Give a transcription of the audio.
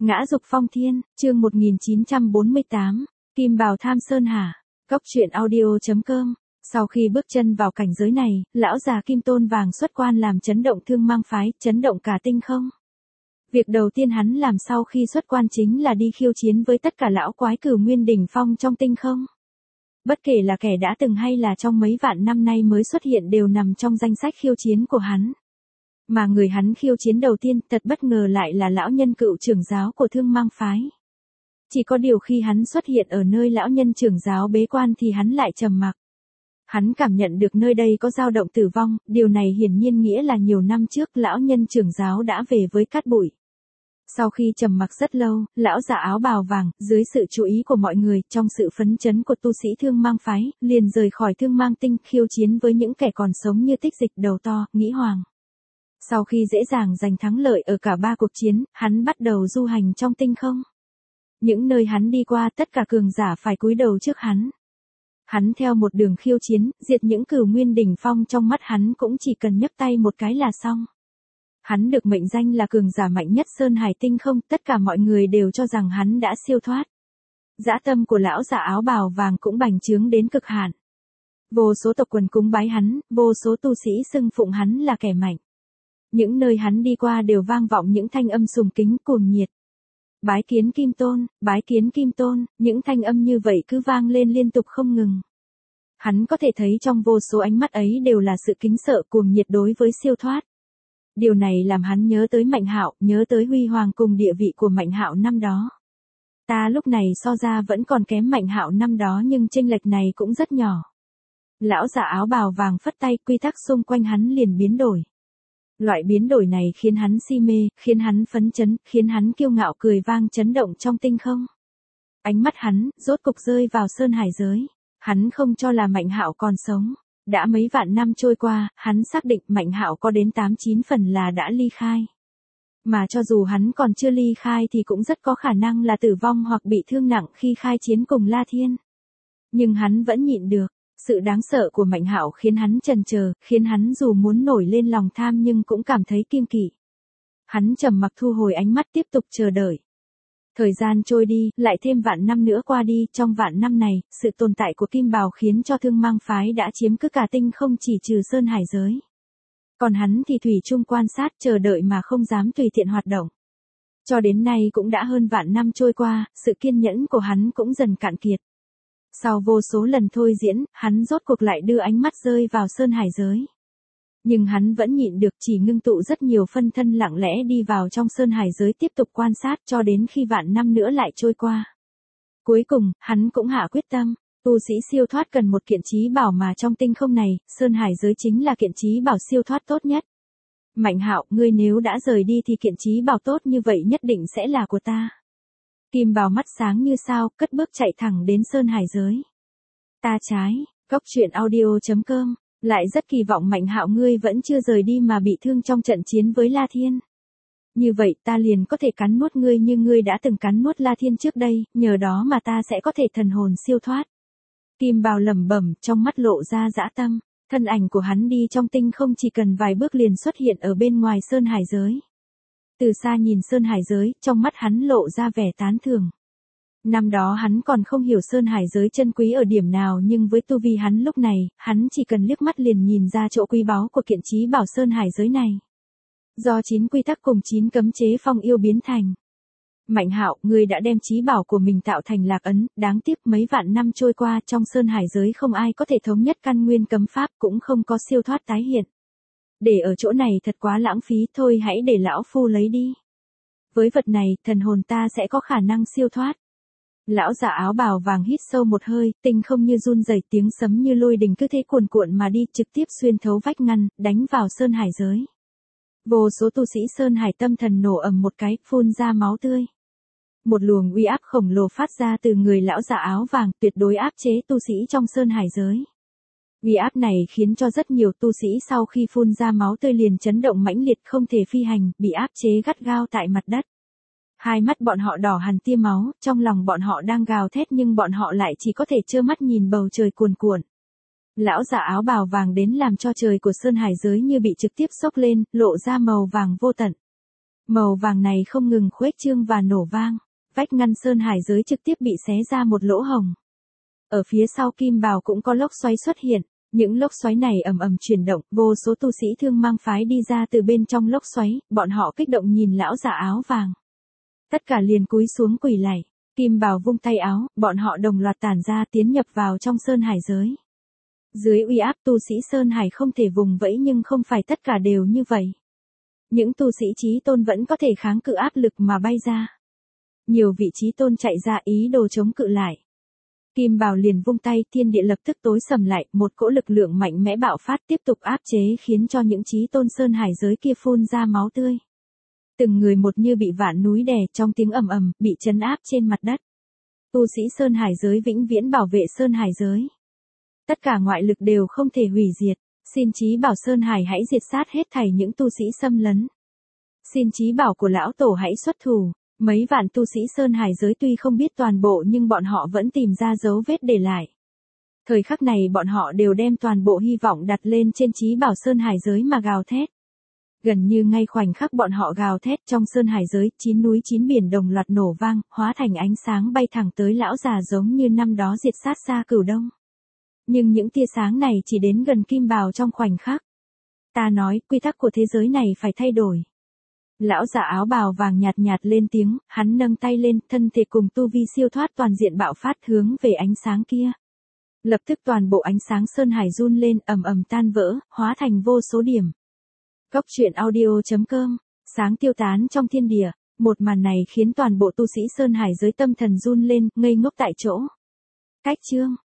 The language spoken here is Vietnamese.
Ngã dục phong thiên, chương 1948, Kim Bào tham sơn hà. Cốc truyện audio.com. Sau khi bước chân vào cảnh giới này, lão già Kim Tôn Vàng xuất quan làm chấn động Thương Mang phái, chấn động cả tinh không. Việc đầu tiên hắn làm sau khi xuất quan chính là đi khiêu chiến với tất cả lão quái Cửu Nguyên đỉnh phong trong tinh không. Bất kể là kẻ đã từng hay là trong mấy vạn năm nay mới xuất hiện đều nằm trong danh sách khiêu chiến của hắn. Mà người hắn khiêu chiến đầu tiên thật bất ngờ lại là lão nhân cựu trưởng giáo của Thương Mang phái. Chỉ có điều khi hắn xuất hiện ở nơi lão nhân trưởng giáo bế quan thì hắn lại trầm mặc. Hắn cảm nhận được nơi đây có dao động tử vong, điều này hiển nhiên nghĩa là nhiều năm trước lão nhân trưởng giáo đã về với cát bụi. Sau khi trầm mặc rất lâu, lão già áo bào vàng, dưới sự chú ý của mọi người, trong sự phấn chấn của tu sĩ Thương Mang phái, liền rời khỏi Thương Mang tinh khiêu chiến với những kẻ còn sống như Tích Dịch Đầu To, Nghĩ Hoàng. Sau khi dễ dàng giành thắng lợi ở cả ba cuộc chiến, hắn bắt đầu du hành trong tinh không. Những nơi hắn đi qua tất cả cường giả phải cúi đầu trước hắn. Hắn theo một đường khiêu chiến, diệt những Cửu Nguyên đỉnh phong trong mắt hắn cũng chỉ cần nhấc tay một cái là xong. Hắn được mệnh danh là cường giả mạnh nhất Sơn Hải tinh không, tất cả mọi người đều cho rằng hắn đã siêu thoát. Dã tâm của lão già áo bào vàng cũng bành trướng đến cực hạn. Vô số tộc quần cúng bái hắn, vô số tu sĩ xưng phụng hắn là kẻ mạnh. Những nơi hắn đi qua đều vang vọng những thanh âm sùng kính cuồng nhiệt. Bái kiến Kim Tôn, bái kiến Kim Tôn, những thanh âm như vậy cứ vang lên liên tục không ngừng. Hắn có thể thấy trong vô số ánh mắt ấy đều là sự kính sợ cuồng nhiệt đối với siêu thoát. Điều này làm hắn nhớ tới Mạnh Hạo, nhớ tới huy hoàng cùng địa vị của Mạnh Hạo năm đó. Ta lúc này so ra vẫn còn kém Mạnh Hạo năm đó nhưng chênh lệch này cũng rất nhỏ. Lão già áo bào vàng phất tay, quy tắc xung quanh hắn liền biến đổi. Loại biến đổi này khiến hắn si mê, khiến hắn phấn chấn, khiến hắn kiêu ngạo cười vang chấn động trong tinh không. Ánh mắt hắn, rốt cục rơi vào Sơn Hải giới. Hắn không cho là Mạnh Hạo còn sống. Đã mấy vạn năm trôi qua, hắn xác định Mạnh Hạo có đến 8-9 phần là đã ly khai. Mà cho dù hắn còn chưa ly khai thì cũng rất có khả năng là tử vong hoặc bị thương nặng khi khai chiến cùng La Thiên. Nhưng hắn vẫn nhịn được. Sự đáng sợ của Mạnh Hạo khiến hắn chần chờ, khiến hắn dù muốn nổi lên lòng tham nhưng cũng cảm thấy kiêng kỵ. Hắn trầm mặc thu hồi ánh mắt tiếp tục chờ đợi. Thời gian trôi đi, lại thêm vạn năm nữa qua đi, trong vạn năm này, sự tồn tại của Kim Bào khiến cho Thương Mang phái đã chiếm cứ cả tinh không chỉ trừ Sơn Hải giới. Còn hắn thì thủy chung quan sát chờ đợi mà không dám tùy tiện hoạt động. Cho đến nay cũng đã hơn vạn năm trôi qua, sự kiên nhẫn của hắn cũng dần cạn kiệt. Sau vô số lần thôi diễn, hắn rốt cuộc lại đưa ánh mắt rơi vào Sơn Hải giới. Nhưng hắn vẫn nhịn được chỉ ngưng tụ rất nhiều phân thân lặng lẽ đi vào trong Sơn Hải giới tiếp tục quan sát cho đến khi vạn năm nữa lại trôi qua. Cuối cùng, hắn cũng hạ quyết tâm, tu sĩ siêu thoát cần một kiện chí bảo mà trong tinh không này, Sơn Hải giới chính là kiện chí bảo siêu thoát tốt nhất. Mạnh Hạo, ngươi nếu đã rời đi thì kiện chí bảo tốt như vậy nhất định sẽ là của ta. Kim Bào mắt sáng như sao, cất bước chạy thẳng đến Sơn Hải giới. Ta trái, Cốc truyện audio.com, lại rất kỳ vọng Mạnh Hạo ngươi vẫn chưa rời đi mà bị thương trong trận chiến với La Thiên. Như vậy ta liền có thể cắn nuốt ngươi như ngươi đã từng cắn nuốt La Thiên trước đây, nhờ đó mà ta sẽ có thể thần hồn siêu thoát. Kim Bào lẩm bẩm, trong mắt lộ ra dã tâm, thân ảnh của hắn đi trong tinh không chỉ cần vài bước liền xuất hiện ở bên ngoài Sơn Hải giới. Từ xa nhìn Sơn Hải giới, trong mắt hắn lộ ra vẻ tán thưởng. Năm đó hắn còn không hiểu Sơn Hải giới chân quý ở điểm nào nhưng với tu vi hắn lúc này, hắn chỉ cần liếc mắt liền nhìn ra chỗ quý báu của kiện chí bảo Sơn Hải giới này. Do 9 quy tắc cùng 9 cấm chế phong yêu biến thành. Mạnh Hạo, ngươi đã đem chí bảo của mình tạo thành lạc ấn, đáng tiếc mấy vạn năm trôi qua trong Sơn Hải giới không ai có thể thống nhất căn nguyên cấm pháp cũng không có siêu thoát tái hiện. Để ở chỗ này thật quá lãng phí, thôi hãy để lão phu lấy đi. Với vật này, thần hồn ta sẽ có khả năng siêu thoát. Lão già áo bào vàng hít sâu một hơi, tinh không như run rẩy, tiếng sấm như lôi đình cứ thế cuồn cuộn mà đi, trực tiếp xuyên thấu vách ngăn, đánh vào Sơn Hải giới. Vô số tu sĩ Sơn Hải tâm thần nổ ầm một cái, phun ra máu tươi. Một luồng uy áp khổng lồ phát ra từ người lão già áo vàng, tuyệt đối áp chế tu sĩ trong Sơn Hải giới. Uy áp này khiến cho rất nhiều tu sĩ sau khi phun ra máu tươi liền chấn động mãnh liệt không thể phi hành, bị áp chế gắt gao tại mặt đất. Hai mắt bọn họ đỏ hằn tia máu, trong lòng bọn họ đang gào thét nhưng bọn họ lại chỉ có thể trơ mắt nhìn bầu trời cuồn cuộn. Lão già áo bào vàng đến làm cho trời của Sơn Hải giới như bị trực tiếp xốc lên, lộ ra màu vàng vô tận. Màu vàng này không ngừng khuếch trương và nổ vang, vách ngăn sơn hải giới trực tiếp bị xé ra một lỗ hổng. Ở phía sau kim bào cũng có lốc xoáy xuất hiện, những lốc xoáy này ầm ầm chuyển động, vô số tu sĩ Thương Mang phái đi ra từ bên trong lốc xoáy, bọn họ kích động nhìn lão già áo vàng. Tất cả liền cúi xuống quỳ lạy, kim bào vung tay áo, bọn họ đồng loạt tản ra tiến nhập vào trong sơn hải giới. Dưới uy áp tu sĩ sơn hải không thể vùng vẫy nhưng không phải tất cả đều như vậy. Những tu sĩ chí tôn vẫn có thể kháng cự áp lực mà bay ra. Nhiều vị chí tôn chạy ra ý đồ chống cự lại. Kim bào liền vung tay, thiên địa lập tức tối sầm lại, một cỗ lực lượng mạnh mẽ bạo phát tiếp tục áp chế khiến cho những chí tôn sơn hải giới kia phun ra máu tươi. Từng người một như bị vạn núi đè, trong tiếng ầm ầm, bị trấn áp trên mặt đất. Tu sĩ sơn hải giới vĩnh viễn bảo vệ sơn hải giới. Tất cả ngoại lực đều không thể hủy diệt, xin chí bảo sơn hải hãy diệt sát hết thảy những tu sĩ xâm lấn. Xin chí bảo của lão tổ hãy xuất thủ. Mấy vạn tu sĩ sơn hải giới tuy không biết toàn bộ nhưng bọn họ vẫn tìm ra dấu vết để lại. Thời khắc này bọn họ đều đem toàn bộ hy vọng đặt lên trên chí bảo sơn hải giới mà gào thét. Gần như ngay khoảnh khắc bọn họ gào thét trong sơn hải giới, 9 núi 9 biển đồng loạt nổ vang, hóa thành ánh sáng bay thẳng tới lão già giống như năm đó diệt sát xa Cửu Đông. Nhưng những tia sáng này chỉ đến gần kim bào trong khoảnh khắc. Ta nói, quy tắc của thế giới này phải thay đổi. Lão già áo bào vàng nhạt nhạt lên tiếng, hắn nâng tay lên, thân thể cùng tu vi siêu thoát toàn diện bạo phát hướng về ánh sáng kia. Lập tức toàn bộ ánh sáng sơn hải run lên, ầm ầm tan vỡ, hóa thành vô số điểm. Cốc truyện audio.com, sáng tiêu tán trong thiên địa, một màn này khiến toàn bộ tu sĩ sơn hải giới tâm thần run lên, ngây ngốc tại chỗ. Cách chương